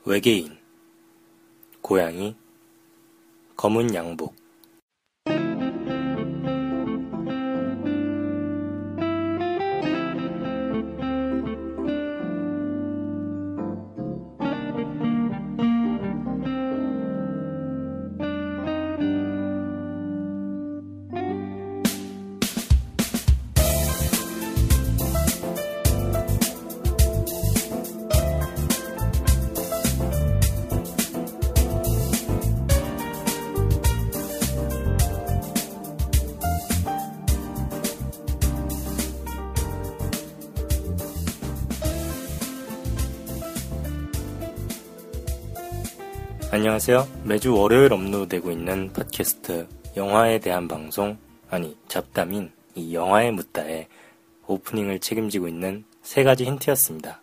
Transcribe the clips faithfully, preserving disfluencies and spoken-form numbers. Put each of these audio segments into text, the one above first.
외계인, 고양이, 검은 양복. 안녕하세요. 매주 월요일 업로드되고 있는 팟캐스트 영화에 대한 방송, 아니 잡담인 이 영화에 묻다의 오프닝을 책임지고 있는 세 가지 힌트였습니다.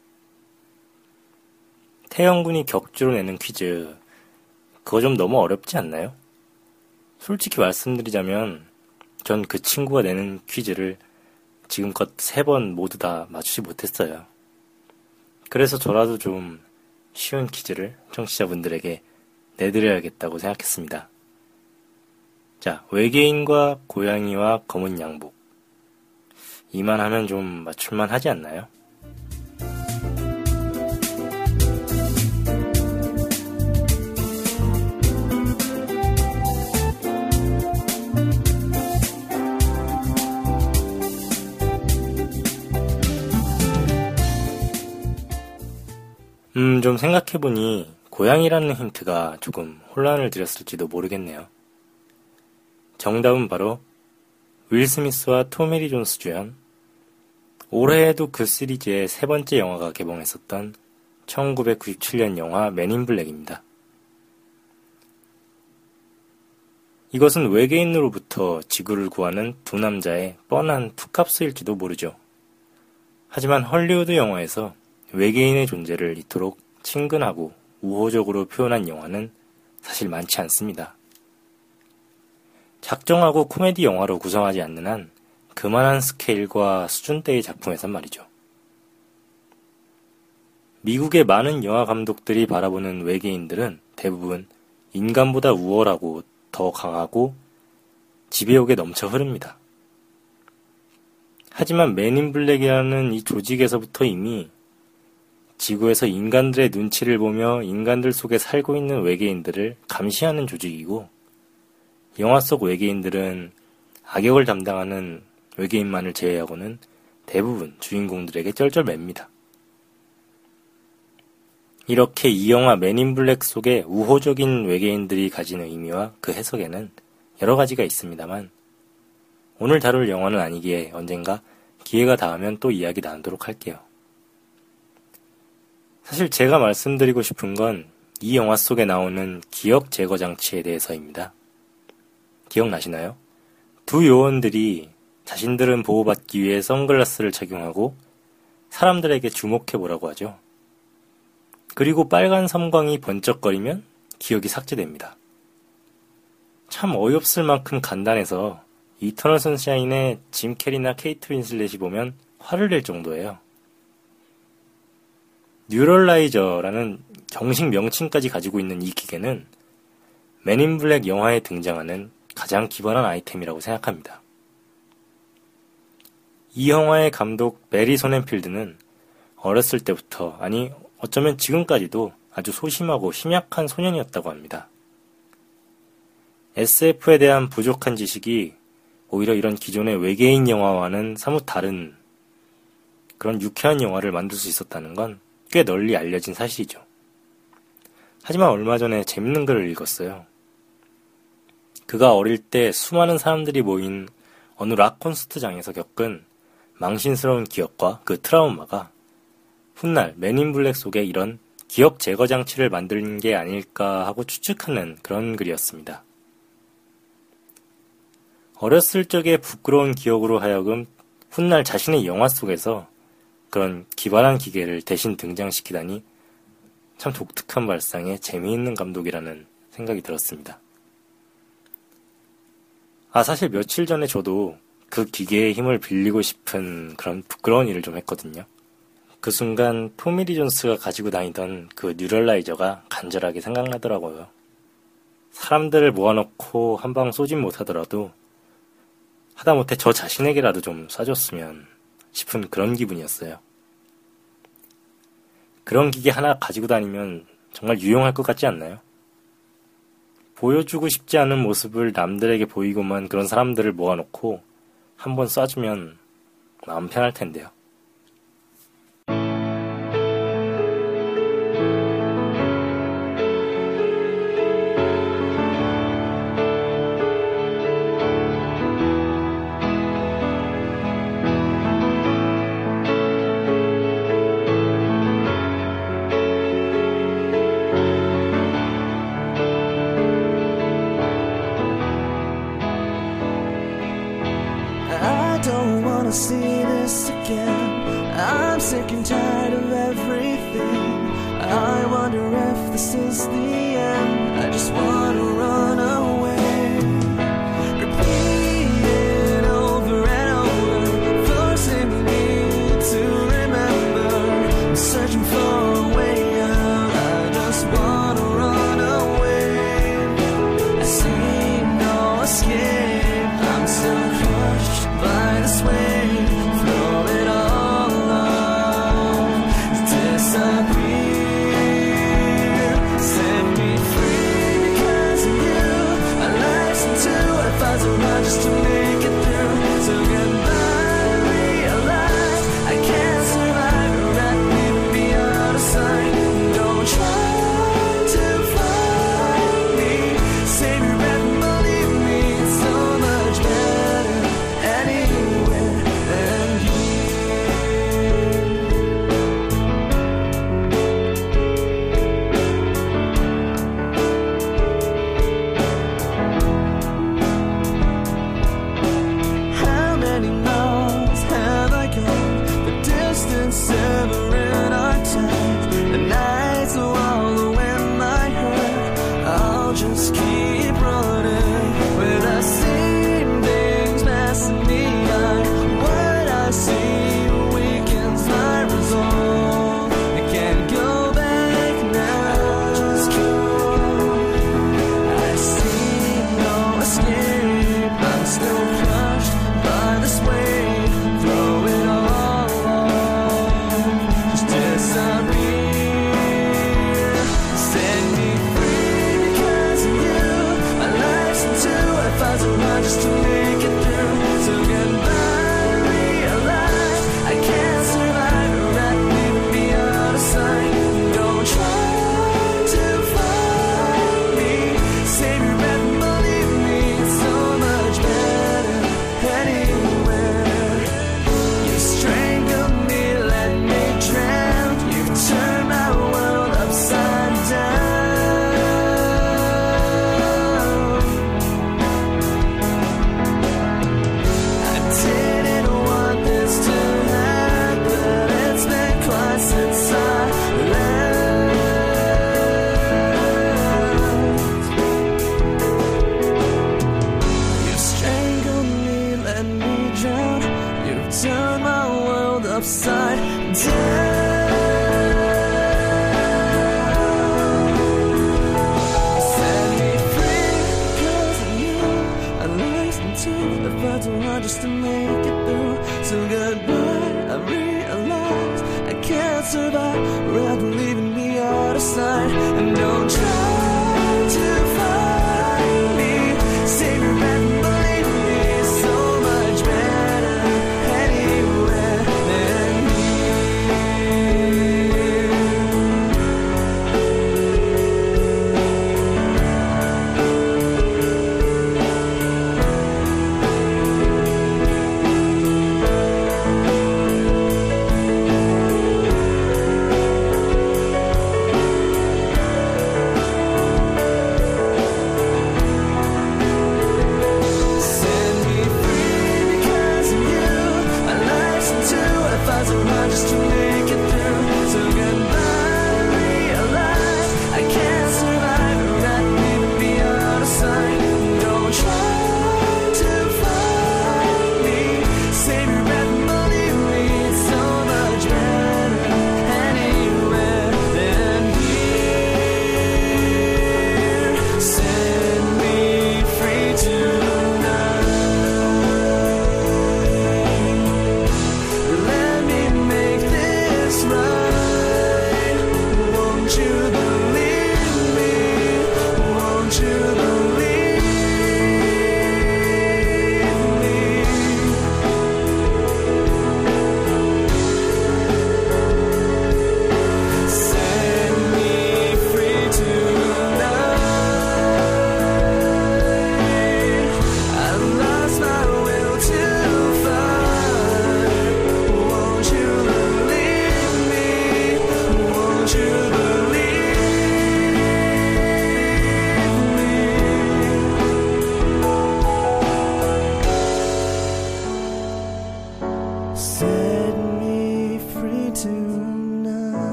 태영군이 격주로 내는 퀴즈, 그거 좀 너무 어렵지 않나요? 솔직히 말씀드리자면 전 그 친구가 내는 퀴즈를 지금껏 세 번 모두 다 맞추지 못했어요. 그래서 저라도 좀 쉬운 퀴즈를 청취자분들에게 내드려야겠다고 생각했습니다. 자, 외계인과 고양이와 검은 양복. 이만 하면 좀 맞출만 하지 않나요? 음, 좀 생각해보니 고양이라는 힌트가 조금 혼란을 드렸을지도 모르겠네요. 정답은 바로 윌 스미스와 토미 리 존스 주연, 올해에도 그 시리즈의 세 번째 영화가 개봉했었던 천구백구십칠 년 영화 맨 인 블랙입니다. 이것은 외계인으로부터 지구를 구하는 두 남자의 뻔한 투캅스일지도 모르죠. 하지만 헐리우드 영화에서 외계인의 존재를 이토록 친근하고 우호적으로 표현한 영화는 사실 많지 않습니다. 작정하고 코미디 영화로 구성하지 않는 한 그만한 스케일과 수준대의 작품에선 말이죠. 미국의 많은 영화 감독들이 바라보는 외계인들은 대부분 인간보다 우월하고 더 강하고 지배욕에 넘쳐 흐릅니다. 하지만 맨 인 블랙이라는 이 조직에서부터 이미 지구에서 인간들의 눈치를 보며 인간들 속에 살고 있는 외계인들을 감시하는 조직이고, 영화 속 외계인들은 악역을 담당하는 외계인만을 제외하고는 대부분 주인공들에게 쩔쩔맵니다. 이렇게 이 영화 맨 인 블랙 속의 우호적인 외계인들이 가진 의미와 그 해석에는 여러 가지가 있습니다만, 오늘 다룰 영화는 아니기에 언젠가 기회가 닿으면 또 이야기 나누도록 할게요. 사실 제가 말씀드리고 싶은 건 이 영화 속에 나오는 기억 제거 장치에 대해서입니다. 기억나시나요? 두 요원들이 자신들은 보호받기 위해 선글라스를 착용하고 사람들에게 주목해보라고 하죠. 그리고 빨간 섬광이 번쩍거리면 기억이 삭제됩니다. 참 어이없을 만큼 간단해서 이터널 선샤인의 짐 캐리나 케이트 윈슬렛이 보면 화를 낼 정도예요. 뉴럴라이저라는 정식 명칭까지 가지고 있는 이 기계는 맨 인 블랙 영화에 등장하는 가장 기발한 아이템이라고 생각합니다. 이 영화의 감독 베리 소넨필드는 어렸을 때부터, 아니 어쩌면 지금까지도 아주 소심하고 심약한 소년이었다고 합니다. 에스에프에 대한 부족한 지식이 오히려 이런 기존의 외계인 영화와는 사뭇 다른 그런 유쾌한 영화를 만들 수 있었다는 건 꽤 널리 알려진 사실이죠. 하지만 얼마 전에 재밌는 글을 읽었어요. 그가 어릴 때 수많은 사람들이 모인 어느 락 콘서트장에서 겪은 망신스러운 기억과 그 트라우마가 훗날 맨 인 블랙 속에 이런 기억 제거 장치를 만든 게 아닐까 하고 추측하는 그런 글이었습니다. 어렸을 적의 부끄러운 기억으로 하여금 훗날 자신의 영화 속에서 그런 기발한 기계를 대신 등장시키다니 참 독특한 발상에 재미있는 감독이라는 생각이 들었습니다. 아, 사실 며칠 전에 저도 그 기계의 힘을 빌리고 싶은 그런 부끄러운 일을 좀 했거든요. 그 순간 토미리 존스가 가지고 다니던 그 뉴럴라이저가 간절하게 생각나더라고요. 사람들을 모아놓고 한 방 쏘진 못하더라도 하다못해 저 자신에게라도 좀 쏴줬으면 싶은 그런 기분이었어요. 그런 기계 하나 가지고 다니면 정말 유용할 것 같지 않나요? 보여주고 싶지 않은 모습을 남들에게 보이고만 그런 사람들을 모아놓고 한번 쏴주면 마음 편할 텐데요. See this again. I'm sick and tired of everything. I wonder if this is the end. I just wanna run away. Repeat it over and over, forcing me to remember. I'm searching for a way out. I just wanna run away. I see no escape. I'm still crushed by this wave. Just to make it through, so goodbye, realize I can't survive or I'd be out of sight. Don't try to find me, save your breath and believe me, it's so much better anywhere than severing our ties. The nights wallow in my hurt. I'll just keep running with the same things passing me by. What I see weakens my resolve. I can't go back now. Just keep on. I see no escape. I'm still crushed by this weight. Throw it all. Just to make it through, so goodbye, realize I can't survive or I'd be out of sight. Don't try to find me, save your breath and believe me, it's so much better anywhere. You strangled me, let me drown. You turned my world upside down.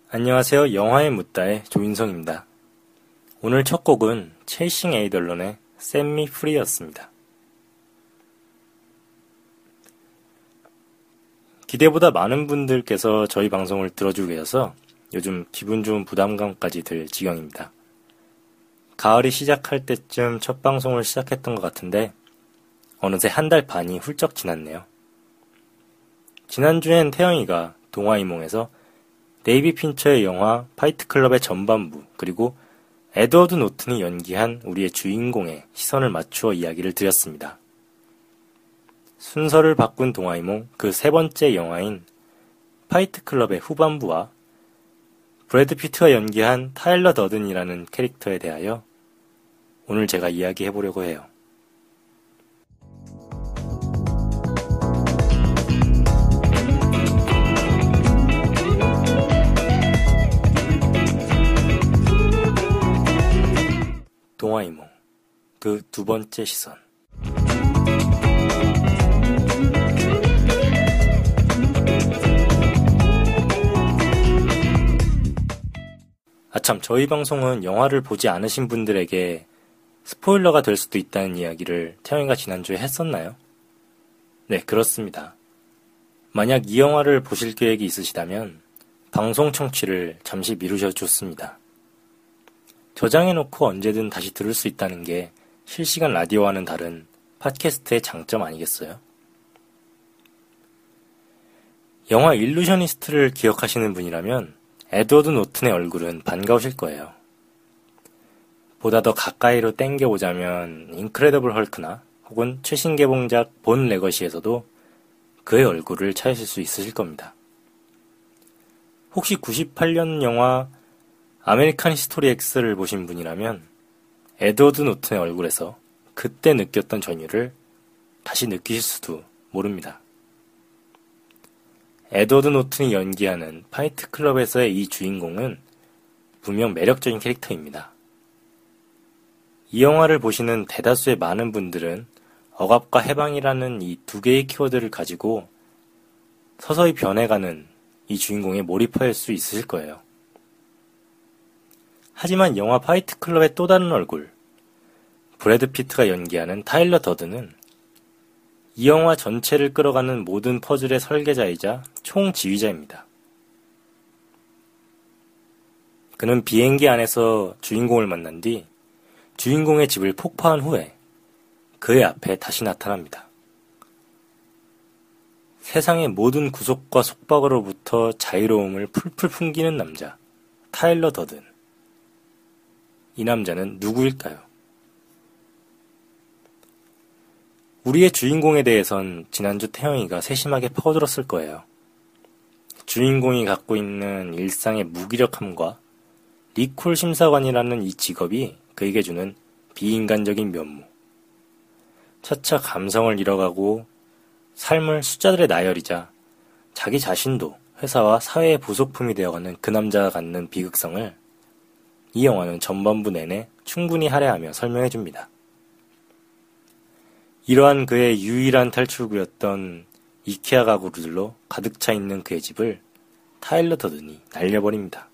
안녕하세요. 영화의 묻다의 조인성입니다. 오늘 첫 곡은 체이싱 에이덜런의 Set Me Free였습니다. 기대보다 많은 분들께서 저희 방송을 들어주고 계셔서 요즘 기분 좋은 부담감까지 들 지경입니다. 가을이 시작할 때쯤 첫 방송을 시작했던 것 같은데 어느새 한 달 반이 훌쩍 지났네요. 지난주엔 태영이가 동화이몽에서 데이비 핀처의 영화 파이트 클럽의 전반부 그리고 에드워드 노튼이 연기한 우리의 주인공의 시선을 맞추어 이야기를 드렸습니다. 순서를 바꾼 동화이몽 그 세 번째 영화인 파이트 클럽의 후반부와 브래드 피트가 연기한 타일러 더든이라는 캐릭터에 대하여 오늘 제가 이야기해보려고 해요. 동화이몽 그 두 번째 시선. 아참, 저희 방송은 영화를 보지 않으신 분들에게 스포일러가 될 수도 있다는 이야기를 태영이가 지난주에 했었나요? 네, 그렇습니다. 만약 이 영화를 보실 계획이 있으시다면 방송 청취를 잠시 미루셔도 좋습니다. 저장해놓고 언제든 다시 들을 수 있다는 게 실시간 라디오와는 다른 팟캐스트의 장점 아니겠어요? 영화 일루셔니스트를 기억하시는 분이라면 에드워드 노튼의 얼굴은 반가우실 거예요. 보다 더 가까이로 땡겨보자면 인크레더블 헐크나 혹은 최신 개봉작 본 레거시에서도 그의 얼굴을 찾으실 수 있으실 겁니다. 혹시 구십팔 년 영화 아메리칸 히스토리 X를 보신 분이라면 에드워드 노튼의 얼굴에서 그때 느꼈던 전율을 다시 느끼실 수도 모릅니다. 에드워드 노튼이 연기하는 파이트 클럽에서의 이 주인공은 분명 매력적인 캐릭터입니다. 이 영화를 보시는 대다수의 많은 분들은 억압과 해방이라는 이 두 개의 키워드를 가지고 서서히 변해가는 이 주인공에 몰입할 수 있으실 거예요. 하지만 영화 파이트 클럽의 또 다른 얼굴, 브래드 피트가 연기하는 타일러 더든은 이 영화 전체를 끌어가는 모든 퍼즐의 설계자이자 총지휘자입니다. 그는 비행기 안에서 주인공을 만난 뒤 주인공의 집을 폭파한 후에 그의 앞에 다시 나타납니다. 세상의 모든 구속과 속박으로부터 자유로움을 풀풀 풍기는 남자, 타일러 더든. 이 남자는 누구일까요? 우리의 주인공에 대해선 지난주 태영이가 세심하게 퍼들었을 거예요. 주인공이 갖고 있는 일상의 무기력함과 리콜 심사관이라는 이 직업이 그에게 주는 비인간적인 면모. 차차 감성을 잃어가고 삶을 숫자들의 나열이자 자기 자신도 회사와 사회의 부속품이 되어가는 그 남자가 갖는 비극성을 이 영화는 전반부 내내 충분히 할애하며 설명해줍니다. 이러한 그의 유일한 탈출구였던 이케아 가구들로 가득 차 있는 그의 집을 타일러 더든이 날려버립니다.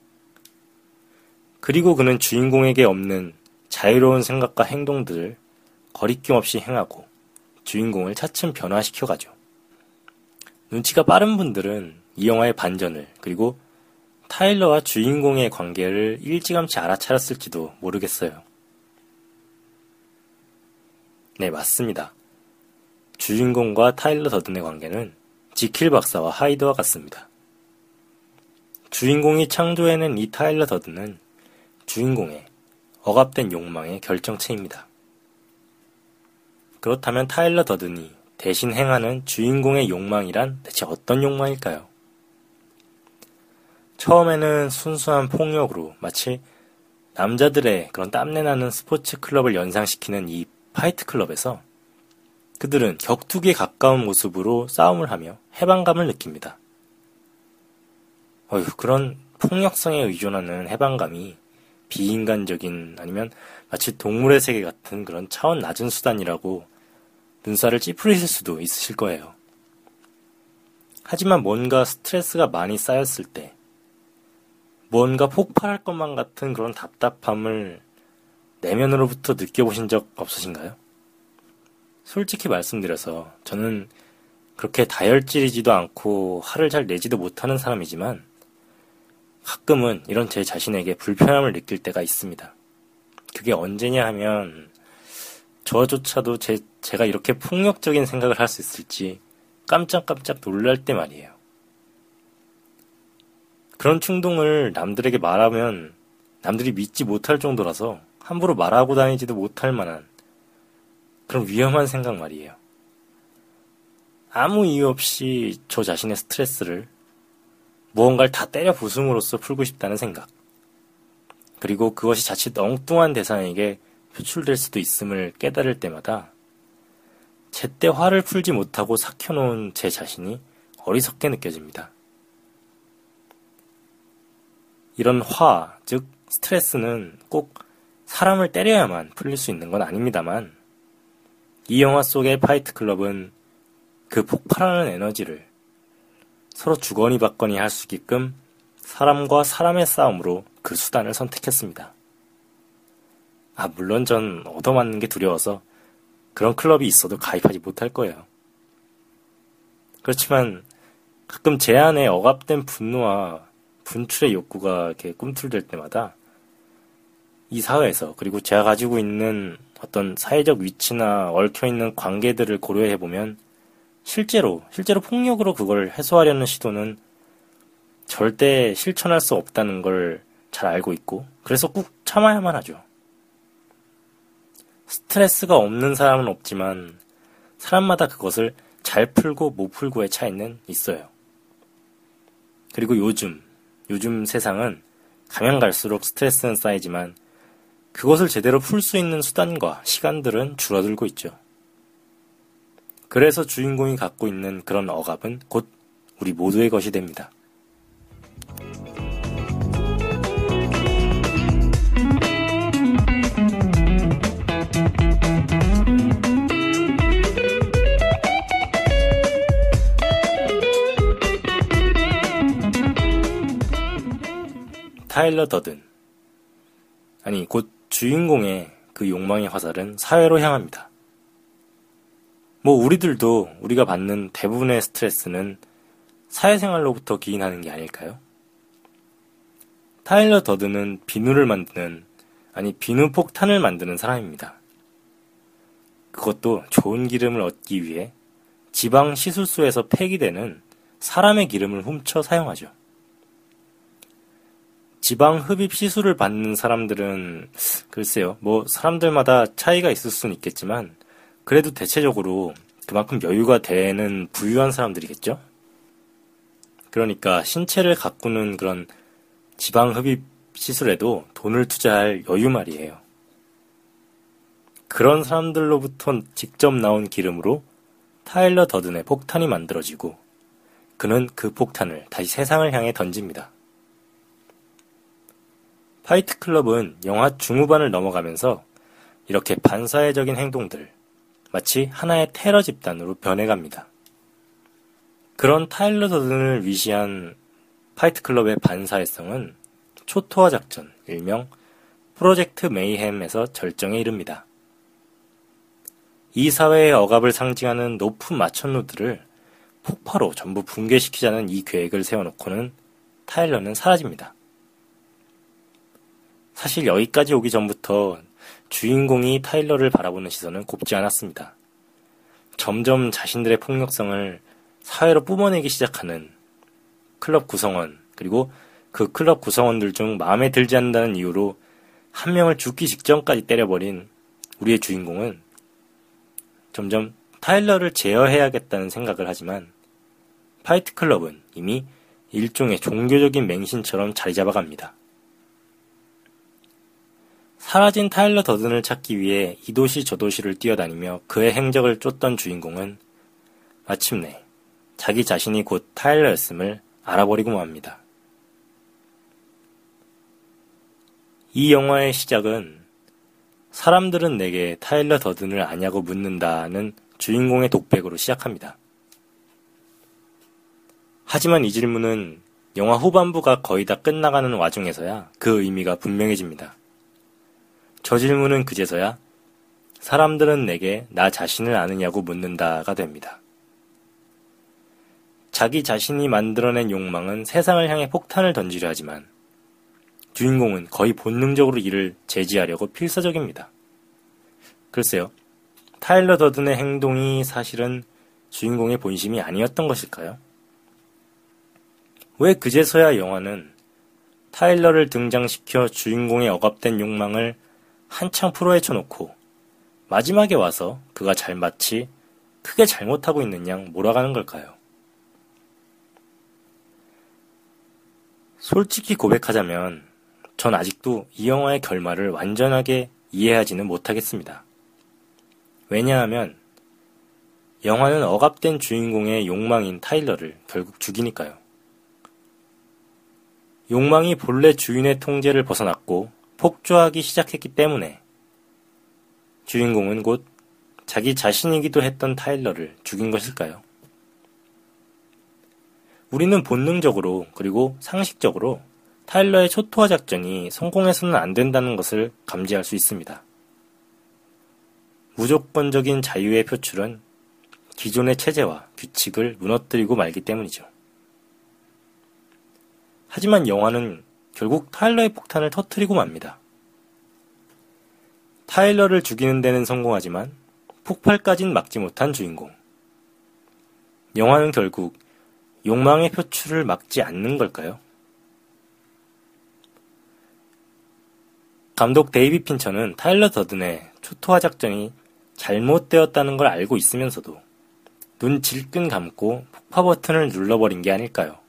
그리고 그는 주인공에게 없는 자유로운 생각과 행동들을 거리낌 없이 행하고 주인공을 차츰 변화시켜가죠. 눈치가 빠른 분들은 이 영화의 반전을 그리고 타일러와 주인공의 관계를 일찌감치 알아차렸을지도 모르겠어요. 네, 맞습니다. 주인공과 타일러 더든의 관계는 지킬 박사와 하이드와 같습니다. 주인공이 창조해낸 이 타일러 더든은 주인공의 억압된 욕망의 결정체입니다. 그렇다면 타일러 더든이 대신 행하는 주인공의 욕망이란 대체 어떤 욕망일까요? 처음에는 순수한 폭력으로 마치 남자들의 그런 땀내나는 스포츠 클럽을 연상시키는 이 파이트 클럽에서 그들은 격투기에 가까운 모습으로 싸움을 하며 해방감을 느낍니다. 어휴, 그런 폭력성에 의존하는 해방감이 비인간적인 아니면 마치 동물의 세계 같은 그런 차원 낮은 수단이라고 눈살을 찌푸리실 수도 있으실 거예요. 하지만 뭔가 스트레스가 많이 쌓였을 때 뭔가 폭발할 것만 같은 그런 답답함을 내면으로부터 느껴보신 적 없으신가요? 솔직히 말씀드려서 저는 그렇게 다혈질이지도 않고 화를 잘 내지도 못하는 사람이지만 가끔은 이런 제 자신에게 불편함을 느낄 때가 있습니다. 그게 언제냐 하면 저조차도 제, 제가 이렇게 폭력적인 생각을 할 수 있을지 깜짝깜짝 놀랄 때 말이에요. 그런 충동을 남들에게 말하면 남들이 믿지 못할 정도라서 함부로 말하고 다니지도 못할 만한 그런 위험한 생각 말이에요. 아무 이유 없이 저 자신의 스트레스를 무언가를 다 때려 부숨으로써 풀고 싶다는 생각. 그리고 그것이 자칫 엉뚱한 대상에게 표출될 수도 있음을 깨달을 때마다 제때 화를 풀지 못하고 삭혀놓은 제 자신이 어리석게 느껴집니다. 이런 화, 즉 스트레스는 꼭 사람을 때려야만 풀릴 수 있는 건 아닙니다만 이 영화 속의 파이트 클럽은 그 폭발하는 에너지를 서로 주거니 받거니 할 수 있게끔 사람과 사람의 싸움으로 그 수단을 선택했습니다. 아, 물론 전 얻어맞는 게 두려워서 그런 클럽이 있어도 가입하지 못할 거예요. 그렇지만 가끔 제 안에 억압된 분노와 분출의 욕구가 이렇게 꿈틀댈 때마다 이 사회에서 그리고 제가 가지고 있는 어떤 사회적 위치나 얽혀있는 관계들을 고려해보면 실제로, 실제로 폭력으로 그걸 해소하려는 시도는 절대 실천할 수 없다는 걸 잘 알고 있고 그래서 꾹 참아야만 하죠. 스트레스가 없는 사람은 없지만 사람마다 그것을 잘 풀고 못 풀고의 차이는 있어요. 그리고 요즘, 요즘 세상은 가면 갈수록 스트레스는 쌓이지만 그것을 제대로 풀 수 있는 수단과 시간들은 줄어들고 있죠. 그래서 주인공이 갖고 있는 그런 억압은 곧 우리 모두의 것이 됩니다. 타일러 더든, 아니 곧 주인공의 그 욕망의 화살은 사회로 향합니다. 뭐 우리들도 우리가 받는 대부분의 스트레스는 사회생활로부터 기인하는 게 아닐까요? 타일러 더든은 비누를 만드는, 아니 비누 폭탄을 만드는 사람입니다. 그것도 좋은 기름을 얻기 위해 지방 시술소에서 폐기되는 사람의 기름을 훔쳐 사용하죠. 지방 흡입 시술을 받는 사람들은 글쎄요, 뭐 사람들마다 차이가 있을 수는 있겠지만 그래도 대체적으로 그만큼 여유가 되는 부유한 사람들이겠죠? 그러니까 신체를 가꾸는 그런 지방 흡입 시술에도 돈을 투자할 여유 말이에요. 그런 사람들로부터 직접 나온 기름으로 타일러 더든의 폭탄이 만들어지고 그는 그 폭탄을 다시 세상을 향해 던집니다. 파이트 클럽은 영화 중후반을 넘어가면서 이렇게 반사회적인 행동들, 마치 하나의 테러 집단으로 변해갑니다. 그런 타일러 더든을 위시한 파이트 클럽의 반사회성은 초토화 작전, 일명 프로젝트 메이햄에서 절정에 이릅니다. 이 사회의 억압을 상징하는 높은 마천루들을 폭파로 전부 붕괴시키자는 이 계획을 세워놓고는 타일러는 사라집니다. 사실 여기까지 오기 전부터 주인공이 타일러를 바라보는 시선은 곱지 않았습니다. 점점 자신들의 폭력성을 사회로 뿜어내기 시작하는 클럽 구성원, 그리고 그 클럽 구성원들 중 마음에 들지 않는다는 이유로 한 명을 죽기 직전까지 때려버린 우리의 주인공은 점점 타일러를 제어해야겠다는 생각을 하지만 파이트 클럽은 이미 일종의 종교적인 맹신처럼 자리 잡아갑니다. 사라진 타일러 더든을 찾기 위해 이 도시 저 도시를 뛰어다니며 그의 행적을 쫓던 주인공은 마침내 자기 자신이 곧 타일러였음을 알아버리고 맙니다. 이 영화의 시작은 사람들은 내게 타일러 더든을 아냐고 묻는다는 주인공의 독백으로 시작합니다. 하지만 이 질문은 영화 후반부가 거의 다 끝나가는 와중에서야 그 의미가 분명해집니다. 저 질문은 그제서야 사람들은 내게 나 자신을 아느냐고 묻는다가 됩니다. 자기 자신이 만들어낸 욕망은 세상을 향해 폭탄을 던지려 하지만 주인공은 거의 본능적으로 이를 제지하려고 필사적입니다. 글쎄요, 타일러 더든의 행동이 사실은 주인공의 본심이 아니었던 것일까요? 왜 그제서야 영화는 타일러를 등장시켜 주인공의 억압된 욕망을 한창 풀어헤쳐놓고 마지막에 와서 그가 잘 마치 크게 잘못하고 있는 양 몰아가는 걸까요? 솔직히 고백하자면 전 아직도 이 영화의 결말을 완전하게 이해하지는 못하겠습니다. 왜냐하면 영화는 억압된 주인공의 욕망인 타일러를 결국 죽이니까요. 욕망이 본래 주인의 통제를 벗어났고 폭주하기 시작했기 때문에 주인공은 곧 자기 자신이기도 했던 타일러를 죽인 것일까요? 우리는 본능적으로 그리고 상식적으로 타일러의 초토화 작전이 성공해서는 안 된다는 것을 감지할 수 있습니다. 무조건적인 자유의 표출은 기존의 체제와 규칙을 무너뜨리고 말기 때문이죠. 하지만 영화는 결국 타일러의 폭탄을 터뜨리고 맙니다. 타일러를 죽이는 데는 성공하지만 폭발까진 막지 못한 주인공. 영화는 결국 욕망의 표출을 막지 않는 걸까요? 감독 데이비 핀처는 타일러 더든의 초토화 작전이 잘못되었다는 걸 알고 있으면서도 눈 질끈 감고 폭파 버튼을 눌러버린 게 아닐까요?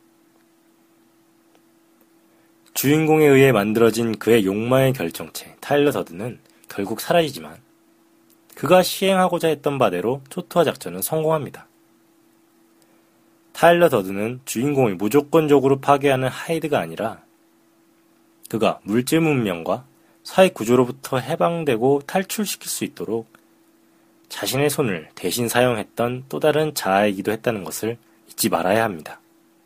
주인공에 의해 만들어진 그의 욕망의 결정체 타일러 더든은 결국 사라지지만 그가 시행하고자 했던 바대로 초토화 작전은 성공합니다. 타일러 더든은 주인공을 무조건적으로 파괴하는 하이드가 아니라 그가 물질 문명과 사회 구조로부터 해방되고 탈출시킬 수 있도록 자신의 손을 대신 사용했던 또 다른 자아이기도 했다는 것을 잊지 말아야 합니다.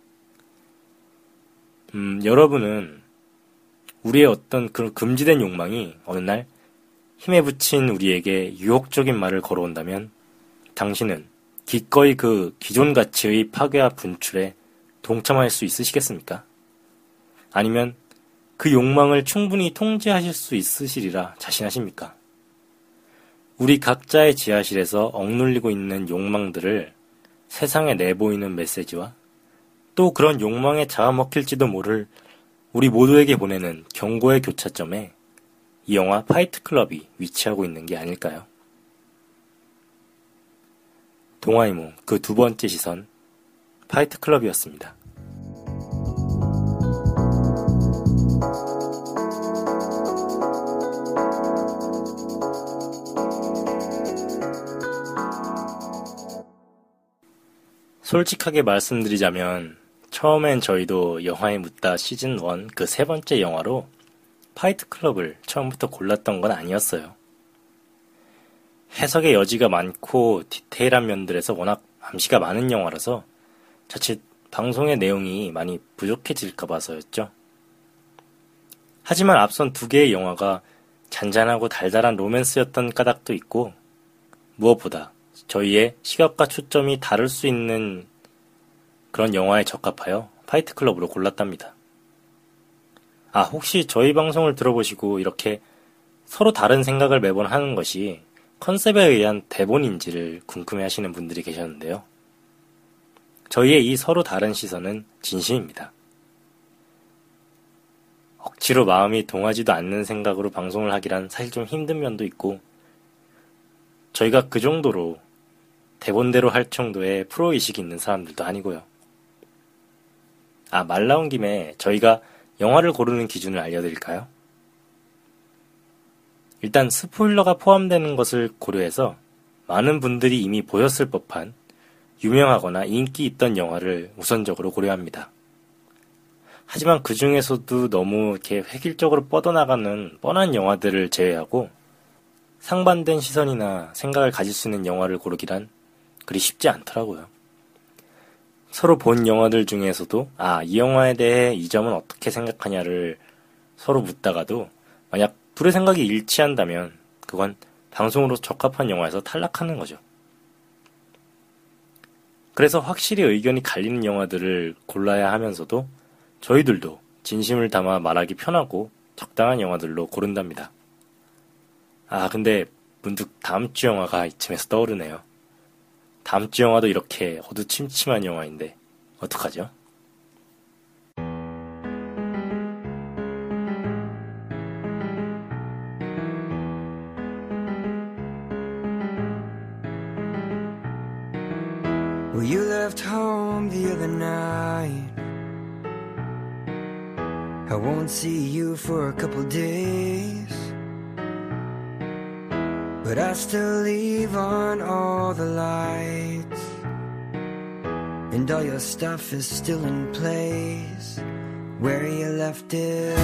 음, 여러분은 우리의 어떤 그 금지된 욕망이 어느 날 힘에 부친 우리에게 유혹적인 말을 걸어온다면 당신은 기꺼이 그 기존 가치의 파괴와 분출에 동참할 수 있으시겠습니까? 아니면 그 욕망을 충분히 통제하실 수 있으시리라 자신하십니까? 우리 각자의 지하실에서 억눌리고 있는 욕망들을 세상에 내보이는 메시지와 또 그런 욕망에 잡아먹힐지도 모를 우리 모두에게 보내는 경고의 교차점에 이 영화 파이트 클럽이 위치하고 있는 게 아닐까요? 동아이몽 그 두 번째 시선 파이트 클럽이었습니다. 솔직하게 말씀드리자면 처음엔 저희도 영화에 묻다 시즌 일 그 세 번째 영화로 파이트 클럽을 처음부터 골랐던 건 아니었어요. 해석의 여지가 많고 디테일한 면들에서 워낙 암시가 많은 영화라서 자칫 방송의 내용이 많이 부족해질까 봐서였죠. 하지만 앞선 두 개의 영화가 잔잔하고 달달한 로맨스였던 까닭도 있고 무엇보다 저희의 시각과 초점이 다를 수 있는 그런 영화에 적합하여 파이트 클럽으로 골랐답니다. 아, 혹시 저희 방송을 들어보시고 이렇게 서로 다른 생각을 매번 하는 것이 컨셉에 의한 대본인지를 궁금해 하시는 분들이 계셨는데요. 저희의 이 서로 다른 시선은 진심입니다. 억지로 마음이 동하지도 않는 생각으로 방송을 하기란 사실 좀 힘든 면도 있고 저희가 그 정도로 대본대로 할 정도의 프로의식이 있는 사람들도 아니고요. 아, 말 나온 김에 저희가 영화를 고르는 기준을 알려드릴까요? 일단 스포일러가 포함되는 것을 고려해서 많은 분들이 이미 보셨을 법한 유명하거나 인기 있던 영화를 우선적으로 고려합니다. 하지만 그 중에서도 너무 이렇게 획일적으로 뻗어나가는 뻔한 영화들을 제외하고 상반된 시선이나 생각을 가질 수 있는 영화를 고르기란 그리 쉽지 않더라고요. 서로 본 영화들 중에서도 아, 이 영화에 대해 이 점은 어떻게 생각하냐를 서로 묻다가도 만약 둘의 생각이 일치한다면 그건 방송으로 적합한 영화에서 탈락하는 거죠. 그래서 확실히 의견이 갈리는 영화들을 골라야 하면서도 저희들도 진심을 담아 말하기 편하고 적당한 영화들로 고른답니다. 아, 근데 문득 다음 주 영화가 이쯤에서 떠오르네요. 다음 주 영화도 이렇게 어두침침한 영화인데 어떡하죠? Well, you left home the other night. I won't see you for a couple days, but I still leave on all the lights, and all your stuff is still in place where you left it.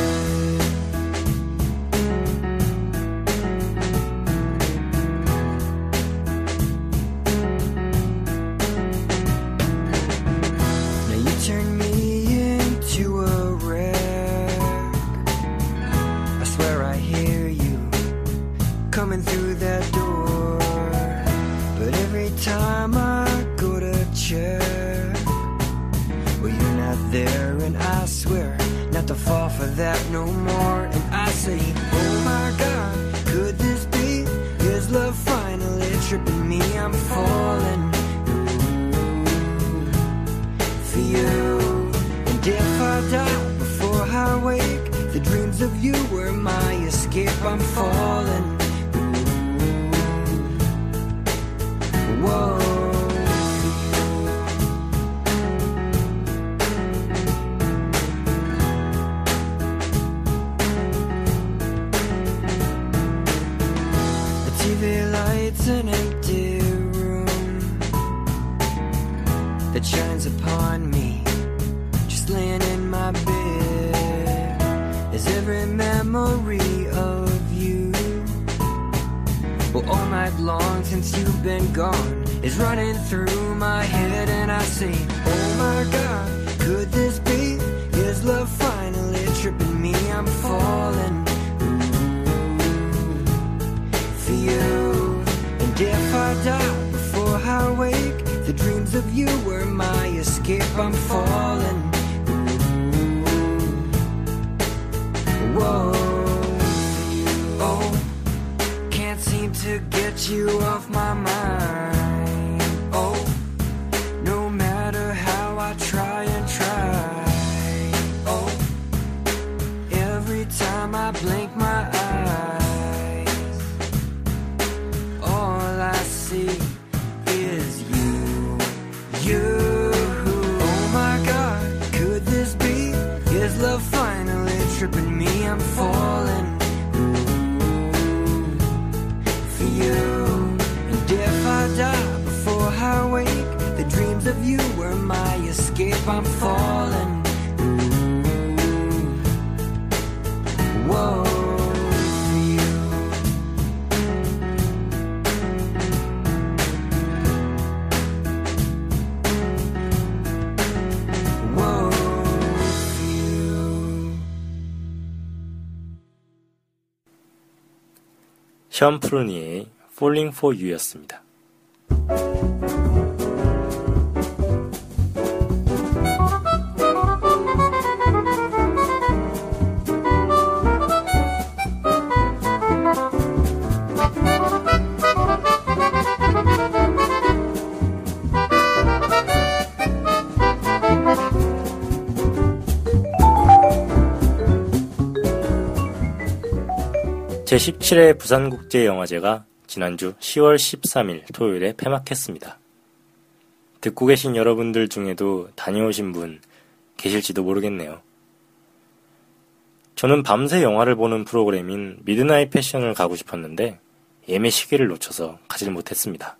Coming through that door, but every time I go to check, well, you're not there, and I swear not to fall for that no more. And I say, oh my God, could this be? Is love finally tripping me? I'm falling for you. And if I die before I wake, the dreams of you were my escape. I'm falling. Whoa. The T V lights an empty room that shines upon me, just laying in my bed. Is every memory of you? Well, all night long since you've been gone is running through my head, and I say, oh my God, could this be? Is love finally tripping me? I'm falling for you. And if I die before I wake, the dreams of you were my escape. I'm falling. Whoa. Oh, can't seem to get you off my mind. Oh, no matter how I try and try. Oh, every time I blink my eyes, all I see is you, you. Oh my God, could this be? Is love finally tripping me? I'm falling for you. And if I die before I wake, the dreams of you were my escape. I'm falling. Whoa, for you. Whoa, for you. 션 프루니의 Falling for You였습니다. 제십칠 회 부산국제영화제가 지난주 시월 십삼일 토요일에 폐막했습니다. 듣고 계신 여러분들 중에도 다녀오신 분 계실지도 모르겠네요. 저는 밤새 영화를 보는 프로그램인 미드나잇 패션을 가고 싶었는데 예매 시기를 놓쳐서 가질 못했습니다.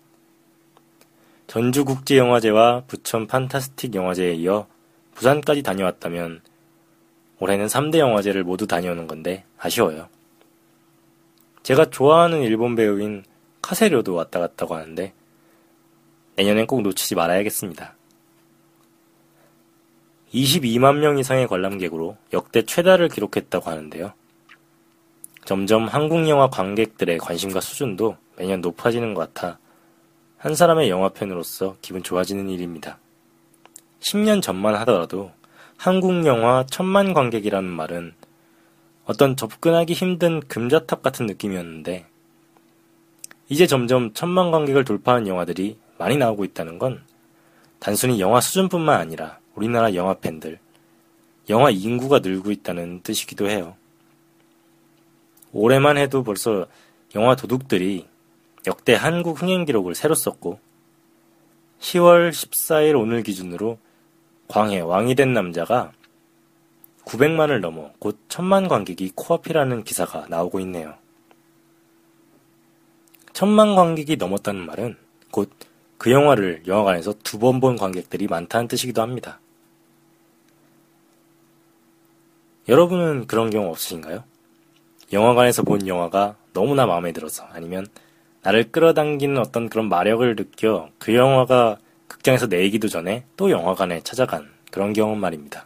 전주국제영화제와 부천 판타스틱 영화제에 이어 부산까지 다녀왔다면 올해는 삼 대 영화제를 모두 다녀오는 건데 아쉬워요. 제가 좋아하는 일본 배우인 카세료도 왔다 갔다고 하는데 내년엔 꼭 놓치지 말아야겠습니다. 이십이만 명 이상의 관람객으로 역대 최다를 기록했다고 하는데요. 점점 한국 영화 관객들의 관심과 수준도 매년 높아지는 것 같아 한 사람의 영화팬으로서 기분 좋아지는 일입니다. 십 년 전만 하더라도 한국 영화 천만 관객이라는 말은 어떤 접근하기 힘든 금자탑 같은 느낌이었는데 이제 점점 천만 관객을 돌파한 영화들이 많이 나오고 있다는 건 단순히 영화 수준뿐만 아니라 우리나라 영화 팬들, 영화 인구가 늘고 있다는 뜻이기도 해요. 올해만 해도 벌써 영화 도둑들이 역대 한국 흥행 기록을 새로 썼고 시월 십사일 오늘 기준으로 광해 왕이 된 남자가 구백만을 넘어 곧 천만 관객이 코앞이라는 기사가 나오고 있네요. 천만 관객이 넘었다는 말은 곧 그 영화를 영화관에서 두 번 본 관객들이 많다는 뜻이기도 합니다. 여러분은 그런 경우 없으신가요? 영화관에서 본 영화가 너무나 마음에 들어서 아니면 나를 끌어당기는 어떤 그런 마력을 느껴 그 영화가 극장에서 내기도 전에 또 영화관에 찾아간 그런 경험 말입니다.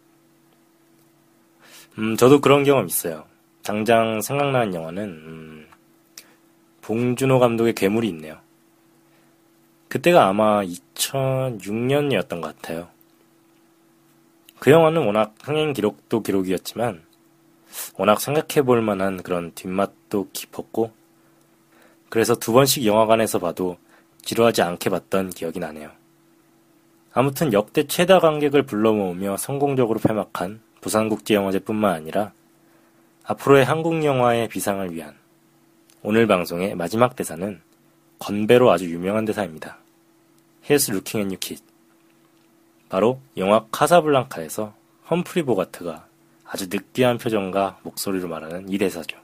음, 저도 그런 경험 있어요. 당장 생각나는 영화는 음, 봉준호 감독의 괴물이 있네요. 그때가 아마 이천육 년이었던 것 같아요. 그 영화는 워낙 흥행 기록도 기록이었지만 워낙 생각해볼 만한 그런 뒷맛도 깊었고 그래서 두 번씩 영화관에서 봐도 지루하지 않게 봤던 기억이 나네요. 아무튼 역대 최다 관객을 불러 모으며 성공적으로 폐막한 부산국제영화제뿐만 아니라 앞으로의 한국 영화의 비상을 위한 오늘 방송의 마지막 대사는 건배로 아주 유명한 대사입니다. Here's looking at you kid. 바로 영화 카사블랑카에서 험프리 보가트가 아주 느끼한 표정과 목소리로 말하는 이 대사죠.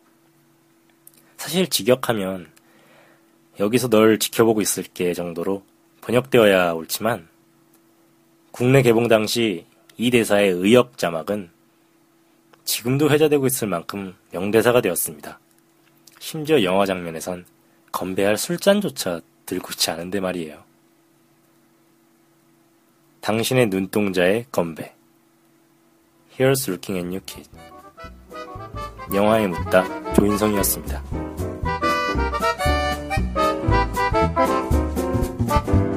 사실 직역하면 여기서 널 지켜보고 있을게 정도로 번역되어야 옳지만 국내 개봉 당시 이 대사의 의역 자막은 지금도 회자되고 있을 만큼 명대사가 되었습니다. 심지어 영화 장면에선 건배할 술잔조차 들고 있지 않은데 말이에요. 당신의 눈동자의 건배. Here's looking at you kid. 영화에 묻다 조인성이었습니다.